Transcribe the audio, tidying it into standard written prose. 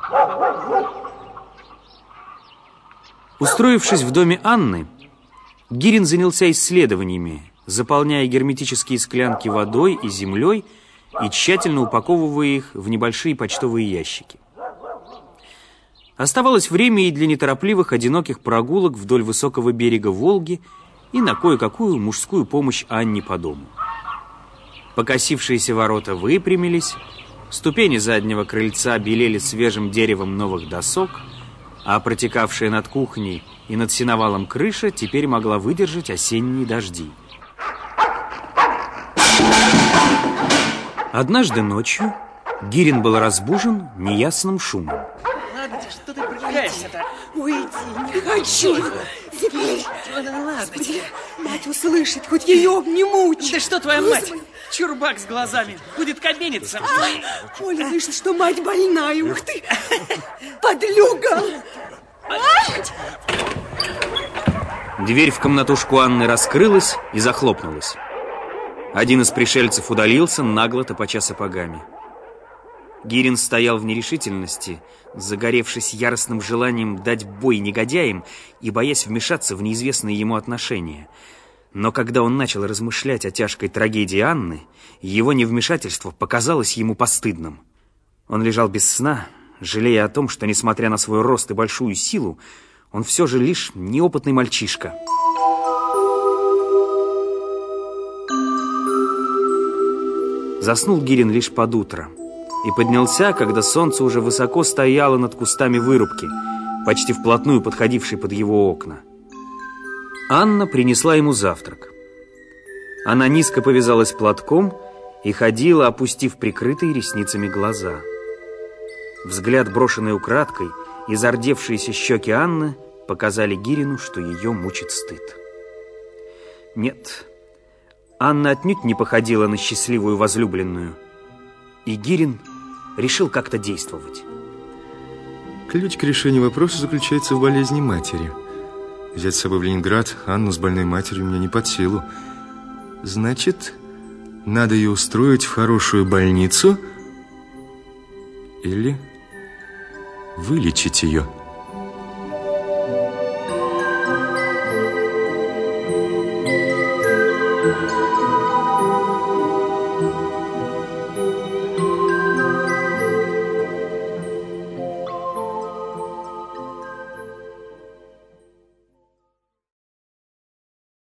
Устроившись в доме Анны, Гирин занялся исследованиями, заполняя герметические склянки водой и землей и тщательно упаковывая их в небольшие почтовые ящики. Оставалось время и для неторопливых, одиноких прогулок вдоль высокого берега Волги и на кое-какую мужскую помощь Анне по дому. Покосившиеся ворота выпрямились, ступени заднего крыльца белели свежим деревом новых досок, а протекавшая над кухней и над сеновалом крыша теперь могла выдержать осенние дожди. Однажды ночью Гирин был разбужен неясным шумом. Ладно, что ты прыгаешься-то? Уйди, не хочу. Теперь. Ладно тебе. Мать услышит, хоть ее обниму. Да что твоя мать? Чурбак с глазами. Будет кабениться. Оля, слышит, что мать больная. Ух ты, подлюга. Дверь в комнатушку Анны раскрылась и захлопнулась. Один из пришельцев удалился, нагло топоча сапогами. Гирин стоял в нерешительности, загоревшись яростным желанием дать бой негодяям и боясь вмешаться в неизвестные ему отношения. Но когда он начал размышлять о тяжкой трагедии Анны, его невмешательство показалось ему постыдным. Он лежал без сна, жалея о том, что, несмотря на свой рост и большую силу, он все же лишь неопытный мальчишка. Заснул Гирин лишь под утро и поднялся, когда солнце уже высоко стояло над кустами вырубки, почти вплотную подходившей под его окна. Анна принесла ему завтрак. Она низко повязалась платком и ходила, опустив прикрытые ресницами глаза. Взгляд, брошенный украдкой, и зардевшиеся щеки Анны показали Гирину, что ее мучит стыд. Нет, Анна отнюдь не походила на счастливую возлюбленную, и Гирин решил как-то действовать. Ключ к решению вопроса заключается в болезни матери. Взять с собой в Ленинград Анну с больной матерью мне не под силу. Значит, надо ее устроить в хорошую больницу или вылечить ее.